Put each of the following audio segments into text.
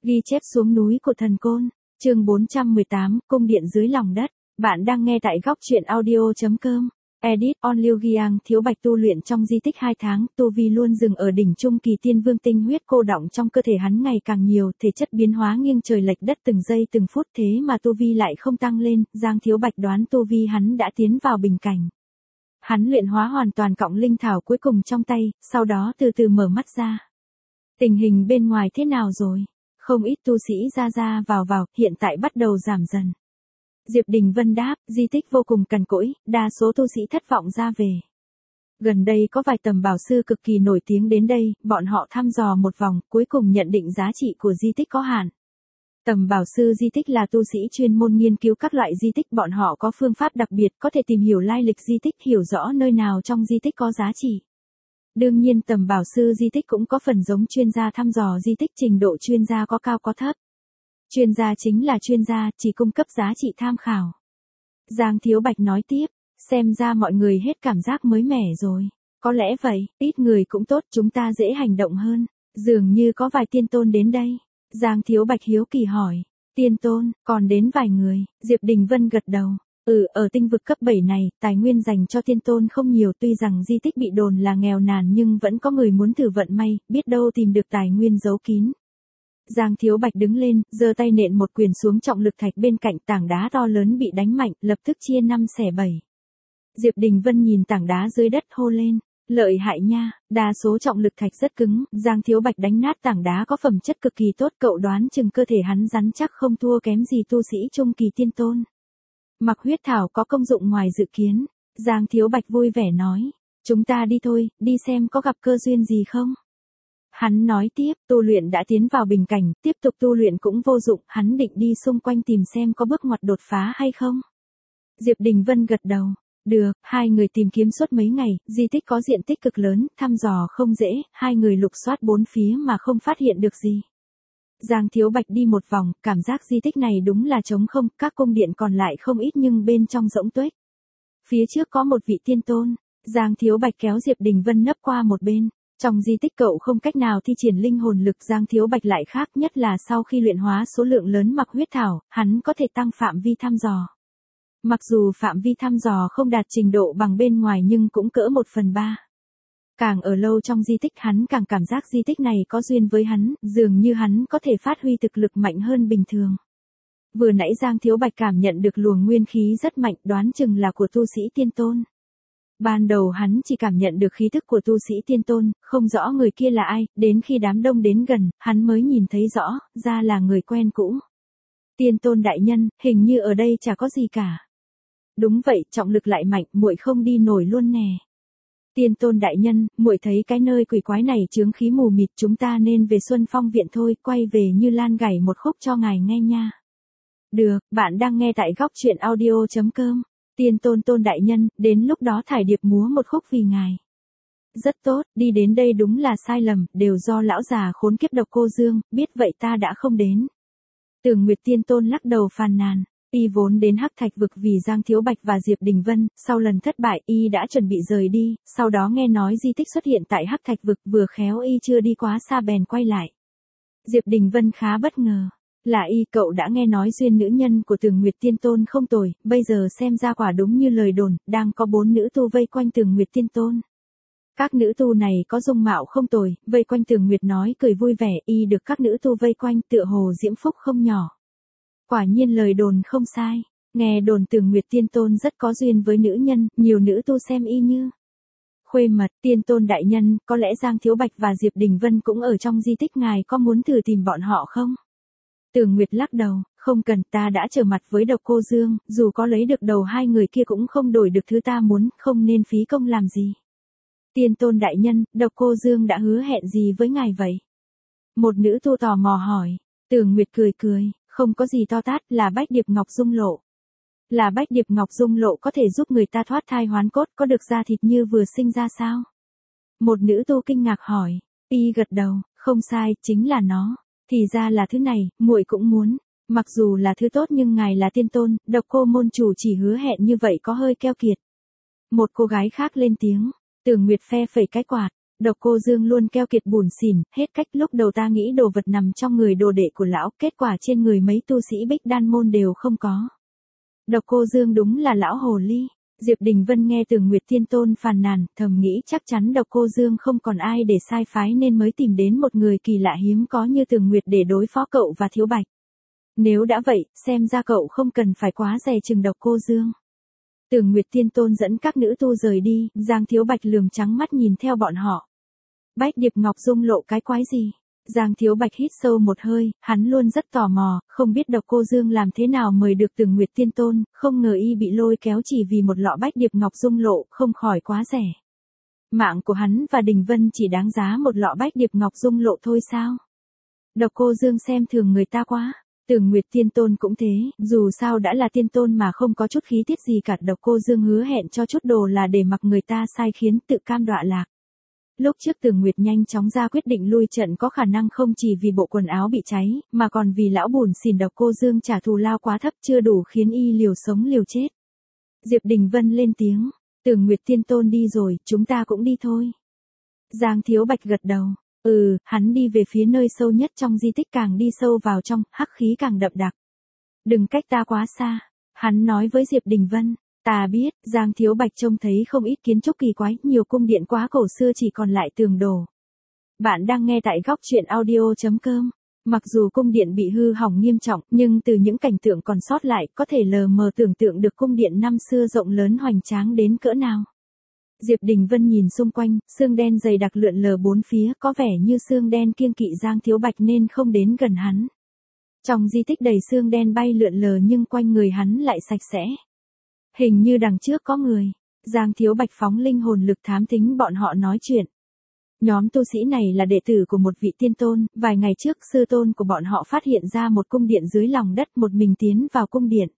Ghi chép xuống núi của thần Côn, chương 418, cung điện dưới lòng đất. Bạn đang nghe tại góc truyện audio.com. Edit on Liêu Giang Thiếu Bạch tu luyện trong di tích 2 tháng, tu vi luôn dừng ở đỉnh trung kỳ tiên vương, tinh huyết cô đọng trong cơ thể hắn ngày càng nhiều, thể chất biến hóa nghiêng trời lệch đất từng giây từng phút, thế mà tu vi lại không tăng lên. Giang Thiếu Bạch đoán tu vi hắn đã tiến vào bình cảnh. Hắn luyện hóa hoàn toàn cọng linh thảo cuối cùng trong tay, sau đó từ từ mở mắt ra. Tình hình bên ngoài thế nào rồi? Không ít tu sĩ ra vào, hiện tại bắt đầu giảm dần. Diệp Đình Vân đáp, di tích vô cùng cằn cỗi, đa số tu sĩ thất vọng ra về. Gần đây có vài tầm bảo sư cực kỳ nổi tiếng đến đây, bọn họ thăm dò một vòng, cuối cùng nhận định giá trị của di tích có hạn. Tầm bảo sư di tích là tu sĩ chuyên môn nghiên cứu các loại di tích, bọn họ có phương pháp đặc biệt có thể tìm hiểu lai lịch di tích, hiểu rõ nơi nào trong di tích có giá trị. Đương nhiên tầm bảo sư di tích cũng có phần giống chuyên gia thăm dò di tích, trình độ chuyên gia có cao có thấp. Chuyên gia chính là chuyên gia, chỉ cung cấp giá trị tham khảo. Giang Thiếu Bạch nói tiếp, xem ra mọi người hết cảm giác mới mẻ rồi. Có lẽ vậy, ít người cũng tốt, chúng ta dễ hành động hơn. Dường như có vài tiên tôn đến đây. Giang Thiếu Bạch hiếu kỳ hỏi, tiên tôn, còn đến vài người. Diệp Đình Vân gật đầu. Ở tinh vực cấp 7 này, tài nguyên dành cho tiên tôn không nhiều, tuy rằng di tích bị đồn là nghèo nàn nhưng vẫn có người muốn thử vận may, biết đâu tìm được tài nguyên giấu kín. Giang Thiếu Bạch đứng lên, giơ tay nện một quyền xuống trọng lực thạch bên cạnh, tảng đá to lớn bị đánh mạnh, lập tức chia 5 xẻ 7. Diệp Đình Vân nhìn tảng đá dưới đất hô lên, lợi hại nha, đa số trọng lực thạch rất cứng, Giang Thiếu Bạch đánh nát tảng đá có phẩm chất cực kỳ tốt, cậu đoán chừng cơ thể hắn rắn chắc không thua kém gì tu sĩ trung kỳ tiên tôn. Mặc huyết thảo có công dụng ngoài dự kiến, Giang Thiếu Bạch vui vẻ nói, chúng ta đi thôi, đi xem có gặp cơ duyên gì không. Hắn nói tiếp, tu luyện đã tiến vào bình cảnh, tiếp tục tu luyện cũng vô dụng, hắn định đi xung quanh tìm xem có bước ngoặt đột phá hay không. Diệp Đình Vân gật đầu, được, hai người tìm kiếm suốt mấy ngày, di tích có diện tích cực lớn, thăm dò không dễ, hai người lục soát bốn phía mà không phát hiện được gì. Giang Thiếu Bạch đi một vòng, cảm giác di tích này đúng là trống không, các cung điện còn lại không ít nhưng bên trong rỗng tuếch. Phía trước có một vị tiên tôn, Giang Thiếu Bạch kéo Diệp Đình Vân nấp qua một bên. Trong di tích cậu không cách nào thi triển linh hồn lực, Giang Thiếu Bạch lại khác, nhất là sau khi luyện hóa số lượng lớn mặc huyết thảo, hắn có thể tăng phạm vi thăm dò. Mặc dù phạm vi thăm dò không đạt trình độ bằng bên ngoài nhưng cũng cỡ 1/3. Càng ở lâu trong di tích hắn càng cảm giác di tích này có duyên với hắn, dường như hắn có thể phát huy thực lực mạnh hơn bình thường. Vừa nãy Giang Thiếu Bạch cảm nhận được luồng nguyên khí rất mạnh, đoán chừng là của tu sĩ tiên tôn. Ban đầu hắn chỉ cảm nhận được khí thức của tu sĩ tiên tôn, không rõ người kia là ai, đến khi đám đông đến gần, hắn mới nhìn thấy rõ, ra là người quen cũ. Tiên tôn đại nhân, hình như ở đây chả có gì cả. Đúng vậy, trọng lực lại mạnh, muội không đi nổi luôn nè. Tiên tôn đại nhân, muội thấy cái nơi quỷ quái này chướng khí mù mịt, chúng ta nên về Xuân Phong viện thôi, quay về Như Lan gảy một khúc cho ngài nghe nha. Được, bạn đang nghe tại góc truyện audio.com. Tiên tôn đại nhân, đến lúc đó thải điệp múa một khúc vì ngài. Rất tốt, đi đến đây đúng là sai lầm, đều do lão già khốn kiếp Độc Cô Dương, biết vậy ta đã không đến. Tường Nguyệt tiên tôn lắc đầu phàn nàn, y vốn đến Hắc Thạch vực vì Giang Thiếu Bạch và Diệp Đình Vân, sau lần thất bại y đã chuẩn bị rời đi, sau đó nghe nói di tích xuất hiện tại Hắc Thạch vực, vừa khéo y chưa đi quá xa bèn quay lại. Diệp Đình Vân khá bất ngờ. Là y, cậu đã nghe nói duyên nữ nhân của Tường Nguyệt Tiên Tôn không tồi, bây giờ xem ra quả đúng như lời đồn, đang có 4 nữ tu vây quanh Tường Nguyệt Tiên Tôn. Các nữ tu này có dung mạo không tồi, vây quanh Tường Nguyệt nói cười vui vẻ, y được các nữ tu vây quanh tựa hồ diễm phúc không nhỏ. Quả nhiên lời đồn không sai, nghe đồn Tường Nguyệt Tiên Tôn rất có duyên với nữ nhân, nhiều nữ tu xem y như khuê mật. Tiên tôn đại nhân, có lẽ Giang Thiếu Bạch và Diệp Đình Vân cũng ở trong di tích, ngài có muốn thử tìm bọn họ không? Tường Nguyệt lắc đầu, không cần, ta đã trở mặt với Độc Cô Dương, dù có lấy được đầu hai người kia cũng không đổi được thứ ta muốn, không nên phí công làm gì. Tiên tôn đại nhân, Độc Cô Dương đã hứa hẹn gì với ngài vậy? Một nữ tu tò mò hỏi. Tường Nguyệt cười, không có gì to tát, là Bách Điệp Ngọc Dung Lộ. Là Bách Điệp Ngọc Dung Lộ có thể giúp người ta thoát thai hoán cốt, có được da thịt như vừa sinh ra sao? Một nữ tu kinh ngạc hỏi. Y gật đầu, không sai, chính là nó. Thì ra là thứ này, muội cũng muốn. Mặc dù là thứ tốt nhưng ngài là tiên tôn, Độc Cô môn chủ chỉ hứa hẹn như vậy có hơi keo kiệt. Một cô gái khác lên tiếng, Tường Nguyệt phe phẩy cái quạt, Độc Cô Dương luôn keo kiệt bủn xỉn, hết cách. Lúc đầu ta nghĩ đồ vật nằm trong người đồ đệ của lão, kết quả trên người mấy tu sĩ Bích Đan môn đều không có. Độc Cô Dương đúng là lão hồ ly. Diệp Đình Vân nghe Tường Nguyệt Tiên Tôn phàn nàn, thầm nghĩ chắc chắn Độc Cô Dương không còn ai để sai phái nên mới tìm đến một người kỳ lạ hiếm có như Tường Nguyệt để đối phó cậu và Thiếu Bạch. Nếu đã vậy, xem ra cậu không cần phải quá dè chừng Độc Cô Dương. Tường Nguyệt Tiên Tôn dẫn các nữ tu rời đi, Giang Thiếu Bạch lườm trắng mắt nhìn theo bọn họ. Bách Điệp Ngọc Dung lộ cái quái gì? Giang Thiếu Bạch hít sâu một hơi, hắn luôn rất tò mò, không biết Độc Cô Dương làm thế nào mời được Tường Nguyệt Tiên Tôn, không ngờ y bị lôi kéo chỉ vì một lọ Bách Điệp Ngọc Dung lộ, không khỏi quá rẻ. Mạng của hắn và Đình Vân chỉ đáng giá một lọ Bách Điệp Ngọc Dung lộ thôi sao? Độc Cô Dương xem thường người ta quá. Tường Nguyệt Tiên Tôn cũng thế, dù sao đã là tiên tôn mà không có chút khí tiết gì cả. Độc Cô Dương hứa hẹn cho chút đồ là để mặc người ta sai khiến tự cam đọa lạc. Lúc trước Tường Nguyệt nhanh chóng ra quyết định lui trận có khả năng không chỉ vì bộ quần áo bị cháy, mà còn vì lão bùn xỉn Độc Cô Dương trả thù lao quá thấp chưa đủ khiến y liều sống liều chết. Diệp Đình Vân lên tiếng, Tường Nguyệt Tiên Tôn đi rồi, chúng ta cũng đi thôi. Giang Thiếu Bạch gật đầu. Hắn đi về phía nơi sâu nhất trong di tích, càng đi sâu vào trong, hắc khí càng đậm đặc. Đừng cách ta quá xa, hắn nói với Diệp Đình Vân. Ta biết, Giang Thiếu Bạch trông thấy không ít kiến trúc kỳ quái, nhiều cung điện quá cổ xưa chỉ còn lại tường đổ. Bạn đang nghe tại góc truyện audio.com. Mặc dù cung điện bị hư hỏng nghiêm trọng, nhưng từ những cảnh tượng còn sót lại, có thể lờ mờ tưởng tượng được cung điện năm xưa rộng lớn hoành tráng đến cỡ nào. Diệp Đình Vân nhìn xung quanh, sương đen dày đặc lượn lờ bốn phía, có vẻ như sương đen kiêng kỵ Giang Thiếu Bạch nên không đến gần hắn. Trong di tích đầy sương đen bay lượn lờ nhưng quanh người hắn lại sạch sẽ. Hình như đằng trước có người. Giang Thiếu Bạch phóng linh hồn lực thám thính bọn họ nói chuyện. Nhóm tu sĩ này là đệ tử của một vị tiên tôn, vài ngày trước sư tôn của bọn họ phát hiện ra một cung điện dưới lòng đất, một mình tiến vào cung điện.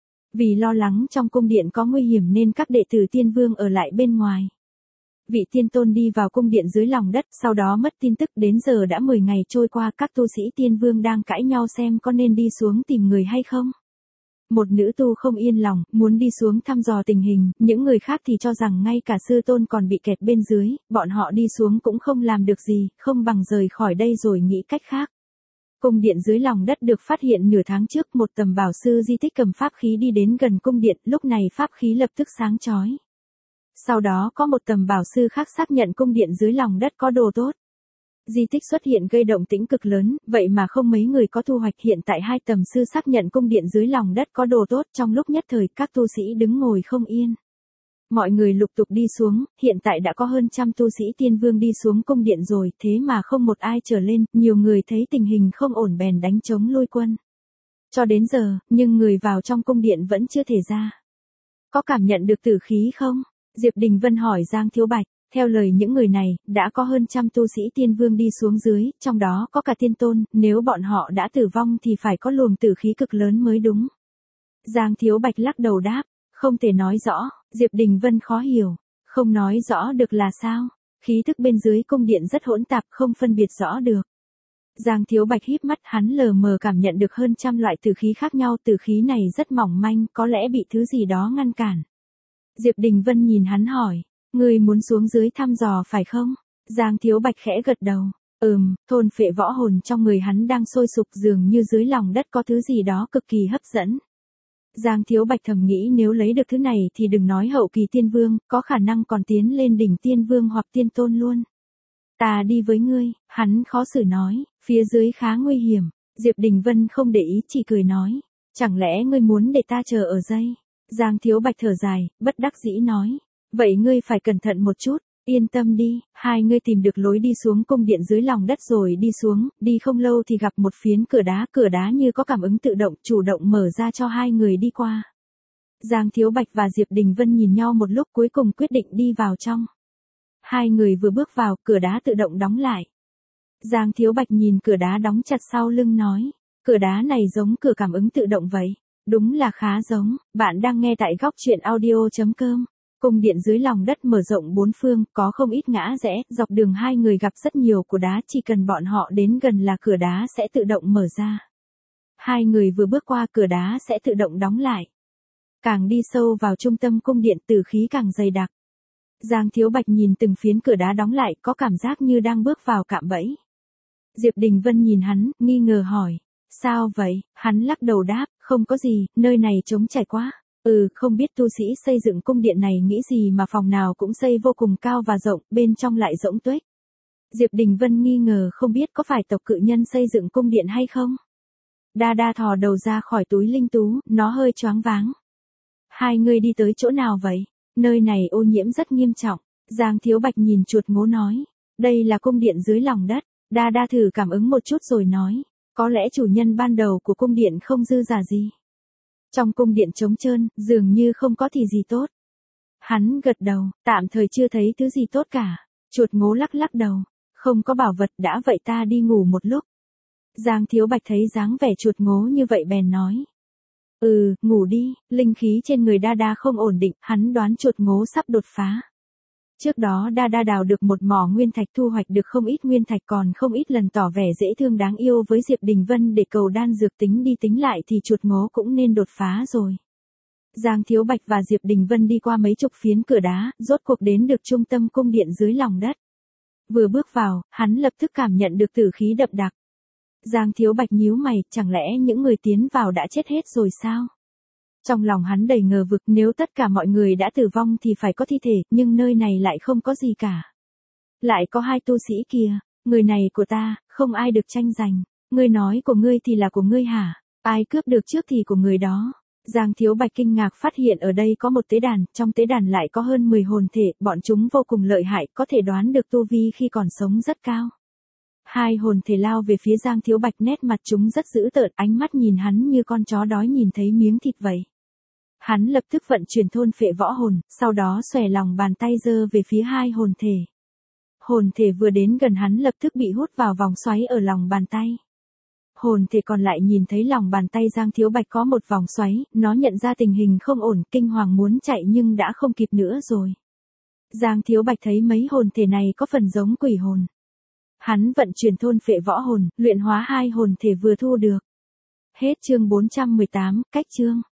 Vì lo lắng trong cung điện có nguy hiểm nên các đệ tử tiên vương ở lại bên ngoài. Vị tiên tôn đi vào cung điện dưới lòng đất, sau đó mất tin tức. Đến giờ đã 10 ngày trôi qua, các tu sĩ tiên vương đang cãi nhau xem có nên đi xuống tìm người hay không. Một nữ tu không yên lòng, muốn đi xuống thăm dò tình hình, những người khác thì cho rằng ngay cả sư tôn còn bị kẹt bên dưới, bọn họ đi xuống cũng không làm được gì, không bằng rời khỏi đây rồi nghĩ cách khác. Cung điện dưới lòng đất được phát hiện nửa tháng trước, một tầm bảo sư di tích cầm pháp khí đi đến gần cung điện, lúc này pháp khí lập tức sáng chói. Sau đó có một tầm bảo sư khác xác nhận cung điện dưới lòng đất có đồ tốt. Di tích xuất hiện gây động tĩnh cực lớn, vậy mà không mấy người có thu hoạch. Hiện tại hai tầm sư xác nhận cung điện dưới lòng đất có đồ tốt, trong lúc nhất thời các tu sĩ đứng ngồi không yên. Mọi người lục tục đi xuống, hiện tại đã có hơn trăm tu sĩ tiên vương đi xuống cung điện rồi, thế mà không một ai trở lên, nhiều người thấy tình hình không ổn bèn đánh trống lui quân. Cho đến giờ, nhưng người vào trong cung điện vẫn chưa thể ra. Có cảm nhận được tử khí không? Diệp Đình Vân hỏi Giang Thiếu Bạch. Theo lời những người này, đã có hơn trăm tu sĩ tiên vương đi xuống dưới, trong đó có cả tiên tôn, nếu bọn họ đã tử vong thì phải có luồng tử khí cực lớn mới đúng. Giang Thiếu Bạch lắc đầu đáp, không thể nói rõ. Diệp Đình Vân khó hiểu, không nói rõ được là sao? Khí thức bên dưới cung điện rất hỗn tạp, không phân biệt rõ được. Giang Thiếu Bạch híp mắt, hắn lờ mờ cảm nhận được hơn trăm loại tử khí khác nhau, tử khí này rất mỏng manh, có lẽ bị thứ gì đó ngăn cản. Diệp Đình Vân nhìn hắn hỏi, ngươi muốn xuống dưới thăm dò phải không? Giang Thiếu Bạch khẽ gật đầu. Thôn phệ võ hồn trong người hắn đang sôi sục, dường như dưới lòng đất có thứ gì đó cực kỳ hấp dẫn. Giang Thiếu Bạch thầm nghĩ nếu lấy được thứ này thì đừng nói hậu kỳ tiên vương, có khả năng còn tiến lên đỉnh tiên vương hoặc tiên tôn luôn. Ta đi với ngươi, hắn khó xử nói, phía dưới khá nguy hiểm. Diệp Đình Vân không để ý, chỉ cười nói, chẳng lẽ ngươi muốn để ta chờ ở đây? Giang Thiếu Bạch thở dài, bất đắc dĩ nói, vậy ngươi phải cẩn thận một chút, yên tâm đi, hai ngươi tìm được lối đi xuống cung điện dưới lòng đất rồi đi xuống, đi không lâu thì gặp một phiến cửa đá như có cảm ứng tự động, chủ động mở ra cho hai người đi qua. Giang Thiếu Bạch và Diệp Đình Vân nhìn nhau một lúc cuối cùng quyết định đi vào trong. Hai người vừa bước vào, cửa đá tự động đóng lại. Giang Thiếu Bạch nhìn cửa đá đóng chặt sau lưng nói, cửa đá này giống cửa cảm ứng tự động vậy. Đúng là khá giống. Bạn đang nghe tại góc truyện audio.com. Cung điện dưới lòng đất mở rộng bốn phương, có không ít ngã rẽ, dọc đường hai người gặp rất nhiều cột đá, chỉ cần bọn họ đến gần là cửa đá sẽ tự động mở ra. Hai người vừa bước qua cửa đá sẽ tự động đóng lại. Càng đi sâu vào trung tâm cung điện, tử khí càng dày đặc. Giang Thiếu Bạch nhìn từng phiến cửa đá đóng lại, có cảm giác như đang bước vào cạm bẫy. Diệp Đình Vân nhìn hắn, nghi ngờ hỏi. Sao vậy? Hắn lắc đầu đáp, không có gì, nơi này trống trải quá. Không biết tu sĩ xây dựng cung điện này nghĩ gì mà phòng nào cũng xây vô cùng cao và rộng, bên trong lại rỗng tuếch. Diệp Đình Vân nghi ngờ không biết có phải tộc cự nhân xây dựng cung điện hay không. Đa Đa thò đầu ra khỏi túi linh tú, nó hơi choáng váng. Hai người đi tới chỗ nào vậy? Nơi này ô nhiễm rất nghiêm trọng. Giang Thiếu Bạch nhìn chuột ngố nói. Đây là cung điện dưới lòng đất. Đa Đa thử cảm ứng một chút rồi nói. Có lẽ chủ nhân ban đầu của cung điện không dư giả gì. Trong cung điện trống trơn, dường như không có thì gì tốt. Hắn gật đầu, tạm thời chưa thấy thứ gì tốt cả. Chuột ngố lắc lắc đầu. Không có bảo vật, đã vậy ta đi ngủ một lúc. Giang Thiếu Bạch thấy dáng vẻ chuột ngố như vậy bèn nói. Ngủ đi, linh khí trên người Đa Đa không ổn định, hắn đoán chuột ngố sắp đột phá. Trước đó Đa Đa đào được một mỏ nguyên thạch, thu hoạch được không ít nguyên thạch, còn không ít lần tỏ vẻ dễ thương đáng yêu với Diệp Đình Vân để cầu đan dược, tính đi tính lại thì chuột ngố cũng nên đột phá rồi. Giang Thiếu Bạch và Diệp Đình Vân đi qua mấy chục phiến cửa đá, rốt cuộc đến được trung tâm cung điện dưới lòng đất. Vừa bước vào, hắn lập tức cảm nhận được tử khí đậm đặc. Giang Thiếu Bạch nhíu mày, chẳng lẽ những người tiến vào đã chết hết rồi sao? Trong lòng hắn đầy ngờ vực, nếu tất cả mọi người đã tử vong thì phải có thi thể, nhưng nơi này lại không có gì cả. Lại có hai tu sĩ kia, người này của ta, không ai được tranh giành. Ngươi nói của ngươi thì là của ngươi hả? Ai cướp được trước thì của người đó. Giang Thiếu Bạch kinh ngạc phát hiện ở đây có một tế đàn, trong tế đàn lại có hơn 10 hồn thể, bọn chúng vô cùng lợi hại, có thể đoán được tu vi khi còn sống rất cao. Hai hồn thể lao về phía Giang Thiếu Bạch, nét mặt chúng rất dữ tợn, ánh mắt nhìn hắn như con chó đói nhìn thấy miếng thịt vậy. Hắn lập tức vận chuyển thôn phệ võ hồn, sau đó xòe lòng bàn tay giơ về phía hai hồn thể. Hồn thể vừa đến gần hắn lập tức bị hút vào vòng xoáy ở lòng bàn tay. Hồn thể còn lại nhìn thấy lòng bàn tay Giang Thiếu Bạch có một vòng xoáy, nó nhận ra tình hình không ổn, kinh hoàng muốn chạy nhưng đã không kịp nữa rồi. Giang Thiếu Bạch thấy mấy hồn thể này có phần giống quỷ hồn. Hắn vận chuyển thôn phệ võ hồn, luyện hóa hai hồn thể vừa thu được. Hết chương 418, cách chương.